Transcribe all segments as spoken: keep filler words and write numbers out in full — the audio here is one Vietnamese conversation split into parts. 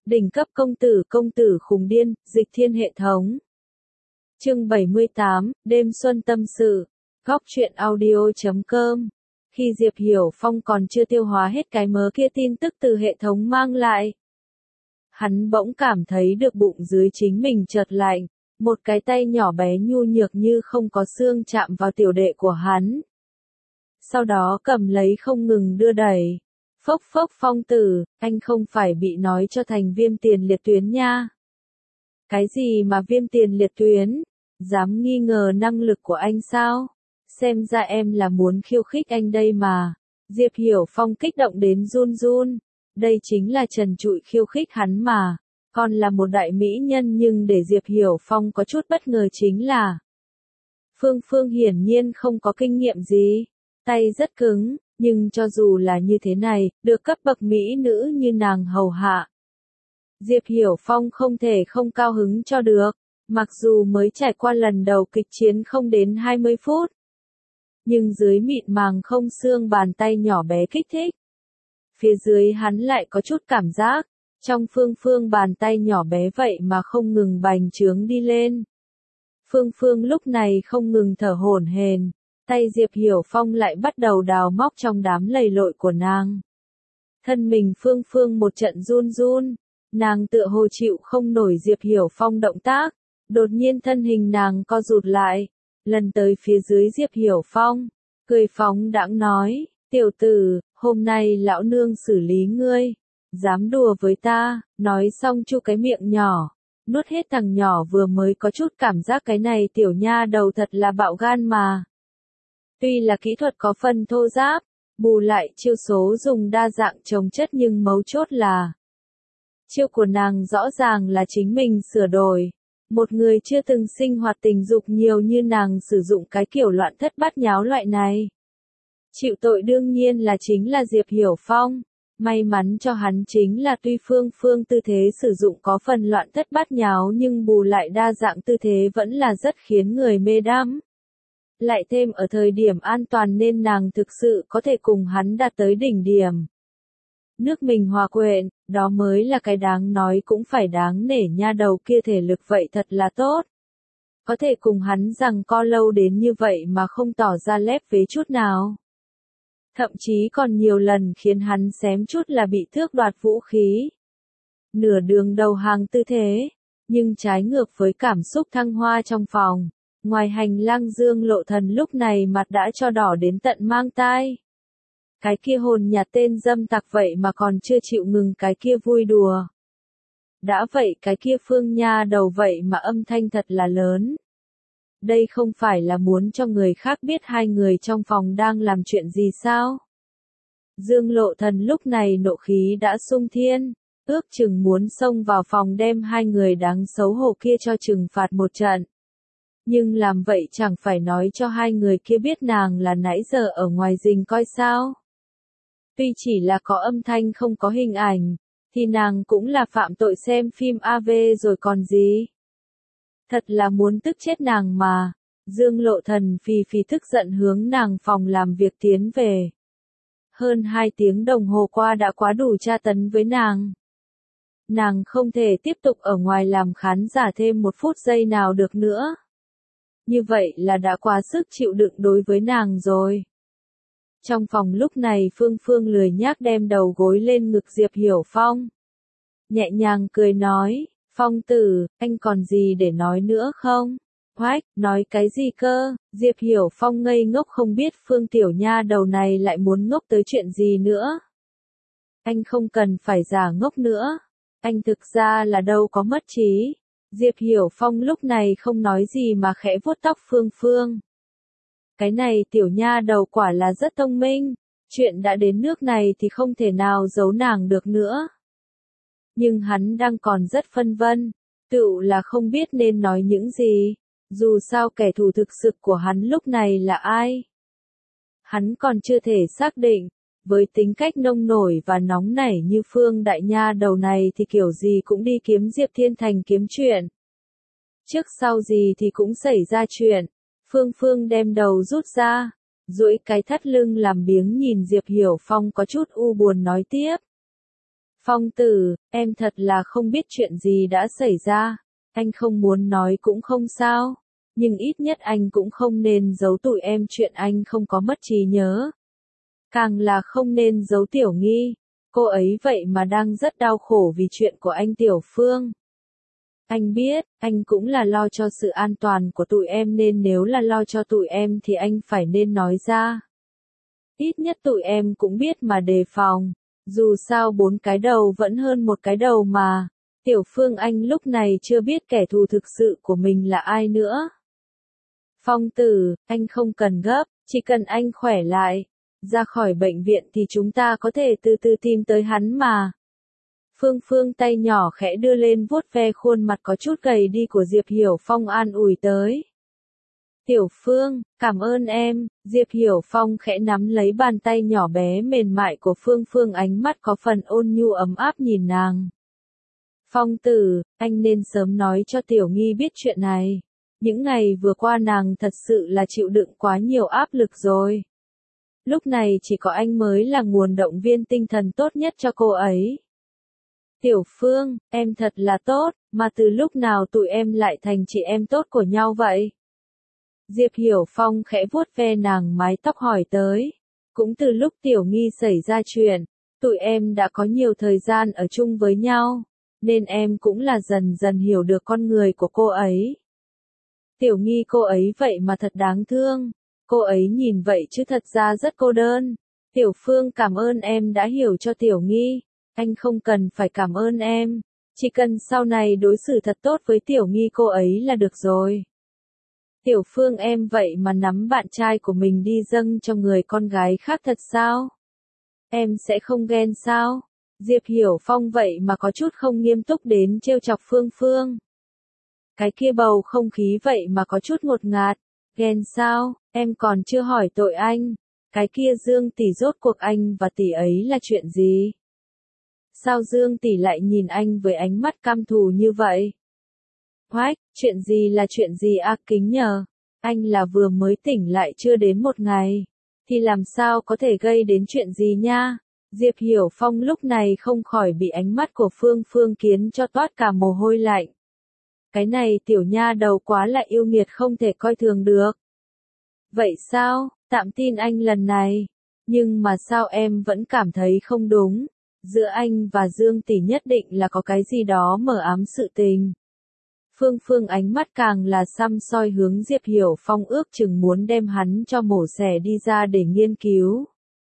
Đỉnh cấp công tử công tử khùng điên, dịch thiên hệ thống. Chương bảy mươi tám, đêm xuân tâm sự. Góc truyện audio chấm com. Khi Diệp Hiểu Phong còn chưa tiêu hóa hết cái mớ kia tin tức từ hệ thống mang lại, hắn bỗng cảm thấy được bụng dưới chính mình chợt lạnh, một cái tay nhỏ bé nhu nhược như không có xương chạm vào tiểu đệ của hắn. Sau đó cầm lấy không ngừng đưa đẩy. Phốc phốc Phong tử, anh không phải bị nói cho thành viêm tiền liệt tuyến nha. Cái gì mà viêm tiền liệt tuyến? Dám nghi ngờ năng lực của anh sao? Xem ra em là muốn khiêu khích anh đây mà. Diệp Hiểu Phong kích động đến run run. Đây chính là trần trụi khiêu khích hắn mà. Còn là một đại mỹ nhân, nhưng để Diệp Hiểu Phong có chút bất ngờ chính là Phương Phương hiển nhiên không có kinh nghiệm gì. Tay rất cứng, nhưng cho dù là như thế này, được cấp bậc mỹ nữ như nàng hầu hạ, Diệp Hiểu Phong không thể không cao hứng cho được. Mặc dù mới trải qua lần đầu kịch chiến không đến hai mươi phút, nhưng dưới mịn màng không xương bàn tay nhỏ bé kích thích, phía dưới hắn lại có chút cảm giác, trong Phương Phương bàn tay nhỏ bé vậy mà không ngừng bành trướng đi lên. Phương Phương lúc này không ngừng thở hổn hển, tay Diệp Hiểu Phong lại bắt đầu đào móc trong đám lầy lội của nàng. Thân mình Phương Phương một trận run run, nàng tựa hồ chịu không nổi Diệp Hiểu Phong động tác, đột nhiên thân hình nàng co rụt lại, lần tới phía dưới Diệp Hiểu Phong, cười phóng đãng nói, tiểu tử, hôm nay lão nương xử lý ngươi, dám đùa với ta, nói xong chu cái miệng nhỏ, nuốt hết thằng nhỏ vừa mới có chút cảm giác cái này tiểu nha đầu thật là bạo gan mà. Tuy là kỹ thuật có phần thô ráp, bù lại chiêu số dùng đa dạng chồng chất, nhưng mấu chốt là chiêu của nàng rõ ràng là chính mình sửa đổi. Một người chưa từng sinh hoạt tình dục nhiều như nàng sử dụng cái kiểu loạn thất bát nháo loại này. Chịu tội đương nhiên là chính là Diệp Hiểu Phong. May mắn cho hắn chính là tuy Phương Phương tư thế sử dụng có phần loạn thất bát nháo, nhưng bù lại đa dạng tư thế vẫn là rất khiến người mê đắm. Lại thêm ở thời điểm an toàn nên nàng thực sự có thể cùng hắn đạt tới đỉnh điểm. Nước mình hòa quyện, đó mới là cái đáng nói cũng phải đáng nể, nha đầu kia thể lực vậy thật là tốt. Có thể cùng hắn rằng co lâu đến như vậy mà không tỏ ra lép vế chút nào. Thậm chí còn nhiều lần khiến hắn xém chút là bị tước đoạt vũ khí. Nửa đường đầu hàng tư thế, nhưng trái ngược với cảm xúc thăng hoa trong phòng, ngoài hành lang Dương Lộ Thần lúc này mặt đã cho đỏ đến tận mang tai. Cái kia hồn nhà tên dâm tặc vậy mà còn chưa chịu ngừng cái kia vui đùa. Đã vậy cái kia Phương nha đầu vậy mà âm thanh thật là lớn. Đây không phải là muốn cho người khác biết hai người trong phòng đang làm chuyện gì sao? Dương Lộ Thần lúc này nộ khí đã sung thiên, ước chừng muốn xông vào phòng đem hai người đáng xấu hổ kia cho trừng phạt một trận. Nhưng làm vậy chẳng phải nói cho hai người kia biết nàng là nãy giờ ở ngoài rình coi sao? Tuy chỉ là có âm thanh không có hình ảnh, thì nàng cũng là phạm tội xem phim a vê rồi còn gì. Thật là muốn tức chết nàng mà. Dương Lộ Thần phì phì tức giận hướng nàng phòng làm việc tiến về. Hơn hai tiếng đồng hồ qua đã quá đủ tra tấn với nàng. Nàng không thể tiếp tục ở ngoài làm khán giả thêm một phút giây nào được nữa. Như vậy là đã quá sức chịu đựng đối với nàng rồi. Trong phòng lúc này Phương Phương lười nhác đem đầu gối lên ngực Diệp Hiểu Phong. Nhẹ nhàng cười nói, Phong tử, anh còn gì để nói nữa không? Hoách, nói cái gì cơ? Diệp Hiểu Phong ngây ngốc không biết Phương tiểu nha đầu này lại muốn ngốc tới chuyện gì nữa. Anh không cần phải giả ngốc nữa. Anh thực ra là đâu có mất trí. Diệp Hiểu Phong lúc này không nói gì mà khẽ vuốt tóc Phương Phương. Cái này tiểu nha đầu quả là rất thông minh, chuyện đã đến nước này thì không thể nào giấu nàng được nữa. Nhưng hắn đang còn rất phân vân, tựu là không biết nên nói những gì, dù sao kẻ thù thực sự của hắn lúc này là ai. Hắn còn chưa thể xác định, với tính cách nông nổi và nóng nảy như Phương đại nha đầu này thì kiểu gì cũng đi kiếm Diệp Thiên Thành kiếm chuyện. Trước sau gì thì cũng xảy ra chuyện. Phương Phương đem đầu rút ra, duỗi cái thắt lưng làm biếng nhìn Diệp Hiểu Phong có chút u buồn nói tiếp. Phong tử, em thật là không biết chuyện gì đã xảy ra. Anh không muốn nói cũng không sao. Nhưng ít nhất anh cũng không nên giấu tụi em chuyện anh không có mất trí nhớ. Càng là không nên giấu Tiểu Nghi. Cô ấy vậy mà đang rất đau khổ vì chuyện của anh Tiểu Phương. Anh biết, anh cũng là lo cho sự an toàn của tụi em nên nếu là lo cho tụi em thì anh phải nên nói ra. Ít nhất tụi em cũng biết mà đề phòng. Dù sao bốn cái đầu vẫn hơn một cái đầu mà. Tiểu Phương anh lúc này chưa biết kẻ thù thực sự của mình là ai nữa. Phong tử, anh không cần gấp, chỉ cần anh khỏe lại. Ra khỏi bệnh viện thì chúng ta có thể từ từ tìm tới hắn mà. Phương Phương tay nhỏ khẽ đưa lên vuốt ve khuôn mặt có chút gầy đi của Diệp Hiểu Phong an ủi tới. Tiểu Phương, cảm ơn em, Diệp Hiểu Phong khẽ nắm lấy bàn tay nhỏ bé mềm mại của Phương Phương ánh mắt có phần ôn nhu ấm áp nhìn nàng. Phong tử, anh nên sớm nói cho Tiểu Nghi biết chuyện này. Những ngày vừa qua nàng thật sự là chịu đựng quá nhiều áp lực rồi. Lúc này chỉ có anh mới là nguồn động viên tinh thần tốt nhất cho cô ấy. Tiểu Phương, em thật là tốt, mà từ lúc nào tụi em lại thành chị em tốt của nhau vậy? Diệp Hiểu Phong khẽ vuốt ve nàng mái tóc hỏi tới. Cũng từ lúc Tiểu Nghi xảy ra chuyện, tụi em đã có nhiều thời gian ở chung với nhau, nên em cũng là dần dần hiểu được con người của cô ấy. Tiểu Nghi cô ấy vậy mà thật đáng thương, cô ấy nhìn vậy chứ thật ra rất cô đơn. Tiểu Phương cảm ơn em đã hiểu cho Tiểu Nghi, anh không cần phải cảm ơn em, chỉ cần sau này đối xử thật tốt với Tiểu Nghi cô ấy là được rồi. Tiểu Phương em vậy mà nắm bạn trai của mình đi dâng cho người con gái khác thật sao? Em sẽ không ghen sao? Diệp Hiểu Phong vậy mà có chút không nghiêm túc đến trêu chọc Phương Phương. Cái kia bầu không khí vậy mà có chút ngột ngạt. Ghen sao? Em còn chưa hỏi tội anh. Cái kia Dương tỷ rốt cuộc anh và tỷ ấy là chuyện gì? Sao Dương tỷ lại nhìn anh với ánh mắt căm thù như vậy? Hoách, chuyện gì là chuyện gì a Kính nhờ? Anh là vừa mới tỉnh lại chưa đến một ngày. Thì làm sao có thể gây đến chuyện gì nha? Diệp Hiểu Phong lúc này không khỏi bị ánh mắt của Phương Phương khiến cho toát cả mồ hôi lạnh. Cái này tiểu nha đầu quá là yêu nghiệt không thể coi thường được. Vậy sao, tạm tin anh lần này. Nhưng mà sao em vẫn cảm thấy không đúng. Giữa anh và Dương tỷ nhất định là có cái gì đó mờ ám sự tình. Phương Phương ánh mắt càng là săm soi hướng Diệp Hiểu Phong ước chừng muốn đem hắn cho mổ xẻ đi ra để nghiên cứu.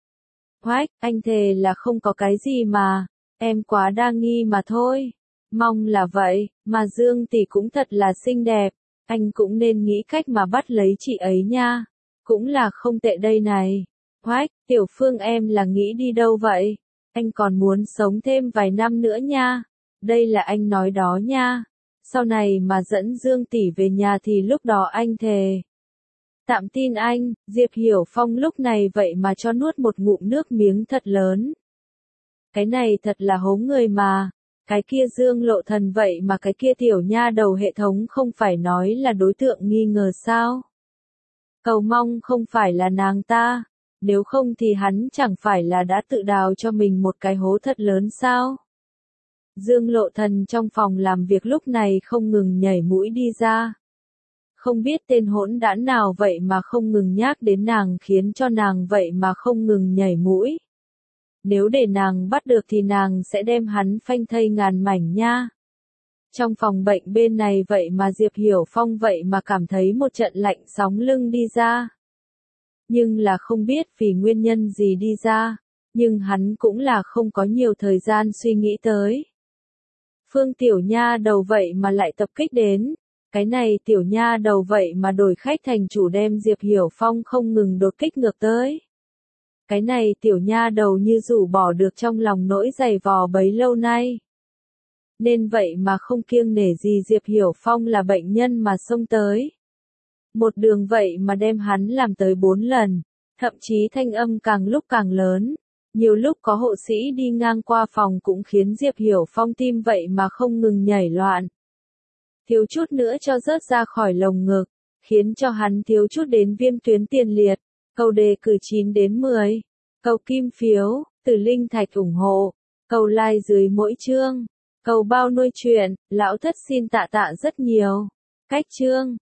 Hoách, anh thề là không có cái gì mà, em quá đa nghi mà thôi. Mong là vậy, mà Dương tỷ cũng thật là xinh đẹp, anh cũng nên nghĩ cách mà bắt lấy chị ấy nha. Cũng là không tệ đây này. Hoách, Tiểu Phương em là nghĩ đi đâu vậy? Anh còn muốn sống thêm vài năm nữa nha. Đây là anh nói đó nha. Sau này mà dẫn Dương tỷ về nhà thì lúc đó anh thề. Tạm tin anh, Diệp Hiểu Phong lúc này vậy mà cho nuốt một ngụm nước miếng thật lớn. Cái này thật là hố người mà. Cái kia Dương Lộ Thần vậy mà cái kia tiểu nha đầu hệ thống không phải nói là đối tượng nghi ngờ sao? Cầu mong không phải là nàng ta. Nếu không thì hắn chẳng phải là đã tự đào cho mình một cái hố thật lớn sao? Dương Lộ Thần trong phòng làm việc lúc này không ngừng nhảy mũi đi ra. Không biết tên hỗn đản nào vậy mà không ngừng nhắc đến nàng khiến cho nàng vậy mà không ngừng nhảy mũi. Nếu để nàng bắt được thì nàng sẽ đem hắn phanh thây ngàn mảnh nha. Trong phòng bệnh bên này vậy mà Diệp Hiểu Phong vậy mà cảm thấy một trận lạnh sóng lưng đi ra. Nhưng là không biết vì nguyên nhân gì đi ra, nhưng hắn cũng là không có nhiều thời gian suy nghĩ tới. Phương tiểu nha đầu vậy mà lại tập kích đến, cái này tiểu nha đầu vậy mà đổi khách thành chủ đem Diệp Hiểu Phong không ngừng đột kích ngược tới. Cái này tiểu nha đầu như rủ bỏ được trong lòng nỗi dày vò bấy lâu nay. Nên vậy mà không kiêng nể gì Diệp Hiểu Phong là bệnh nhân mà xông tới. Một đường vậy mà đem hắn làm tới bốn lần, thậm chí thanh âm càng lúc càng lớn. Nhiều lúc có hộ sĩ đi ngang qua phòng cũng khiến Diệp Hiểu Phong tim vậy mà không ngừng nhảy loạn. Thiếu chút nữa cho rớt ra khỏi lồng ngực, khiến cho hắn thiếu chút đến viêm tuyến tiền liệt. Câu đề cử chín đến mười. Câu kim phiếu, từ Linh Thạch ủng hộ. Câu like dưới mỗi chương. Cầu bao nuôi chuyện, lão thất xin tạ tạ rất nhiều. Cách chương.